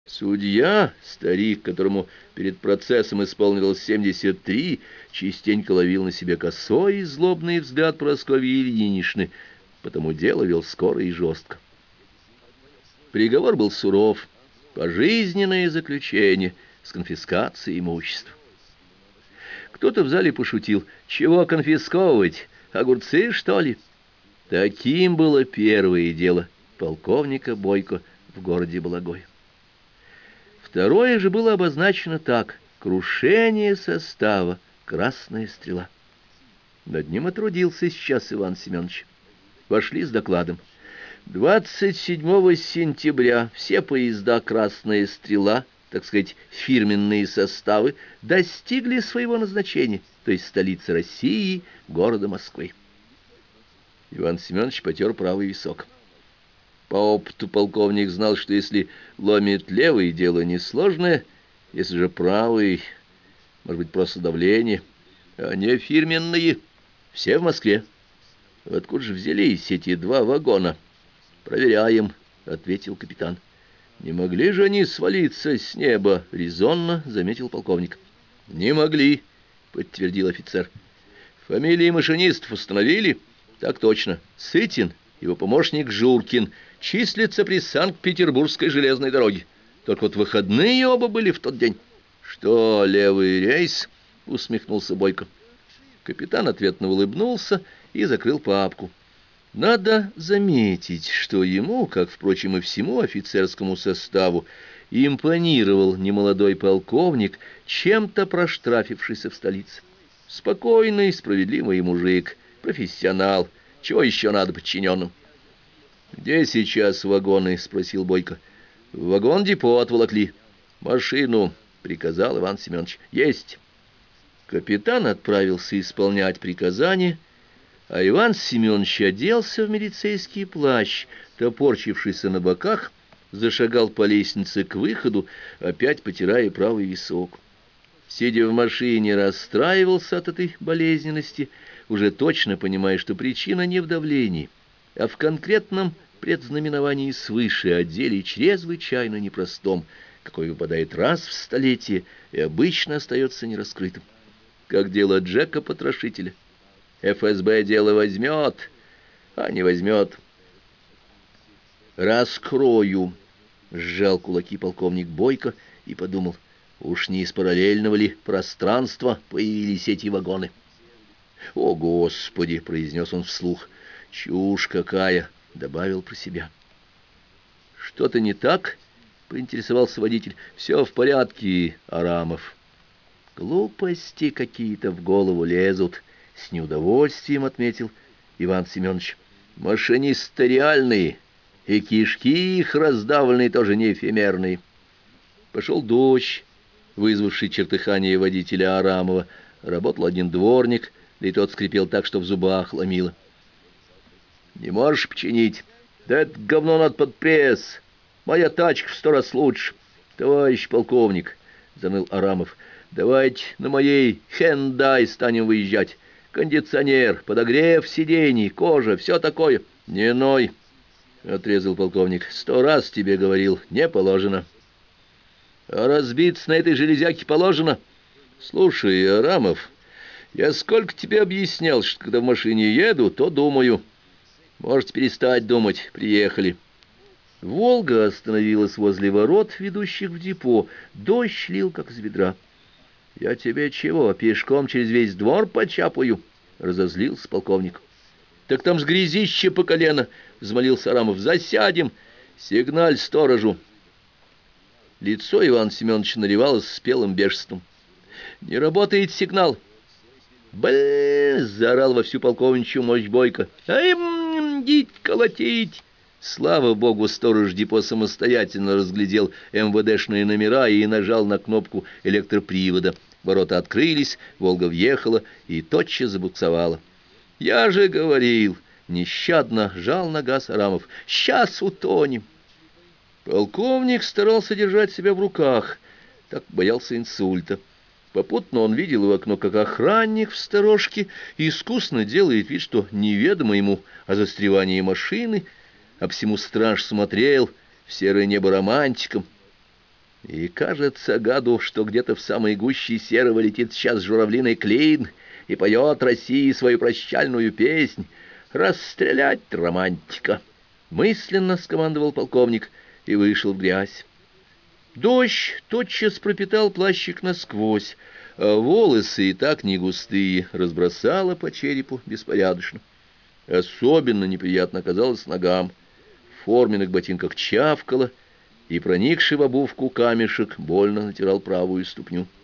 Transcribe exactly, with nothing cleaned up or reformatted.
Судья, старик, которому перед процессом исполнилось семьдесят три, частенько ловил на себе косой и злобный взгляд Прасковьи Ильиничны, потому дело вел скоро и жестко. Приговор был суров: пожизненное заключение с конфискацией имущества. Кто-то в зале пошутил: «Чего конфисковывать? Огурцы, что ли?» Таким было первое дело полковника Бойко в городе Балагой. Второе же было обозначено так: крушение состава «Красная стрела». Над ним и трудился сейчас Иван Семенович. Вошли с докладом: двадцать седьмого сентября все поезда «Красная стрела», так сказать, фирменные составы, достигли своего назначения, то есть столицы России, города Москвы. Иван Семенович потер правый висок. По опыту полковник знал, что если ломит левый, дело несложное, если же правый, может быть, просто давление, а не фирменные, все в Москве. Откуда же взялись эти два вагона? Проверяем, — ответил капитан. Не могли же они свалиться с неба, — резонно заметил полковник. Не могли, — подтвердил офицер. Фамилии машинистов установили? Так точно. Сытин, его помощник Журкин, числится при Санкт-Петербургской железной дороге. Только вот выходные оба были в тот день. Что, левый рейс? — усмехнулся Бойко. Капитан ответно улыбнулся и закрыл папку. Надо заметить, что ему, как, впрочем, и всему офицерскому составу, импонировал немолодой полковник, чем-то проштрафившийся в столице. Спокойный, справедливый мужик, профессионал. Чего еще надо подчиненным? «Где сейчас вагоны?» — спросил Бойко. «В вагон-депо отволокли». «Машину», — приказал Иван Семенович. «Есть». Капитан отправился исполнять приказание, а Иван Семенович оделся в милицейский плащ, топорчившийся на боках, зашагал по лестнице к выходу, опять потирая правый висок. Сидя в машине, расстраивался от этой болезненности, уже точно понимая, что причина не в давлении, а в конкретном предзнаменовании свыше, о деле чрезвычайно непростом, какой выпадает раз в столетие и обычно остается нераскрытым. Как дело Джека-потрошителя. эф эс бэ дело возьмет, а не возьмет. «Раскрою», — сжал кулаки полковник Бойко и подумал, уж не из параллельного ли пространства появились эти вагоны. «О, Господи!» — произнес он вслух. «Чушь какая!» — добавил про себя. «Что-то не так?» — поинтересовался водитель. «Все в порядке, Арамов». «Глупости какие-то в голову лезут», — с неудовольствием отметил Иван Семенович. «Машинисты реальные, и кишки их раздавленные тоже не эфемерные». Пошел дождь, вызвавший чертыхание водителя Арамова. Работал один дворник, да и тот скрипел так, что в зубах ломило. «Не можешь починить? Да это говно надо под пресс. Моя тачка в сто раз лучше». «Товарищ полковник», — заныл Арамов, — «давайте на моей Хендай станем выезжать. Кондиционер, подогрев сидений, кожа, все такое». «Не ной», — отрезал полковник, — «сто раз тебе говорил, не положено». «А разбиться на этой железяке положено?» «Слушай, Арамов, я сколько тебе объяснял, что когда в машине еду, то думаю». «Можете перестать думать, приехали». «Волга» остановилась возле ворот, ведущих в депо. Дождь лил, как из ведра. «Я тебе чего, пешком через весь двор почапаю?» — разозлился полковник. «Так там с грязище по колено», — взмолился Арамов. «Засядем! Сигналь сторожу!» Лицо Ивана Семеновича наливалось спелым бешенством. «Не работает сигнал!» «Блин!» — заорал во всю полковничью мощь Бойко. «Ай, дить, колотить!» Слава богу, сторож депо самостоятельно разглядел эм вэ дэшные номера и нажал на кнопку электропривода. Ворота открылись, «Волга» въехала и тотчас забуксовала. «Я же говорил!» — нещадно жал на газ Арамов. «Сейчас утонем!» Полковник старался держать себя в руках, так боялся инсульта. Попутно он видел в окно, как охранник в сторожке искусно делает вид, что неведомо ему о застревании машины, а всему страж смотрел в серое небо романтиком. И кажется гаду, что где-то в самой гуще серого летит сейчас журавлиный клин и поет России свою прощальную песнь. «Расстрелять романтика!» Мысленно скомандовал полковник и вышел в грязь. Дождь тотчас пропитал плащик насквозь, а волосы, и так не густые, разбросало по черепу беспорядочно. Особенно неприятно оказалось ногам. В форменных ботинках чавкало, и проникший в обувку камешек больно натирал правую ступню.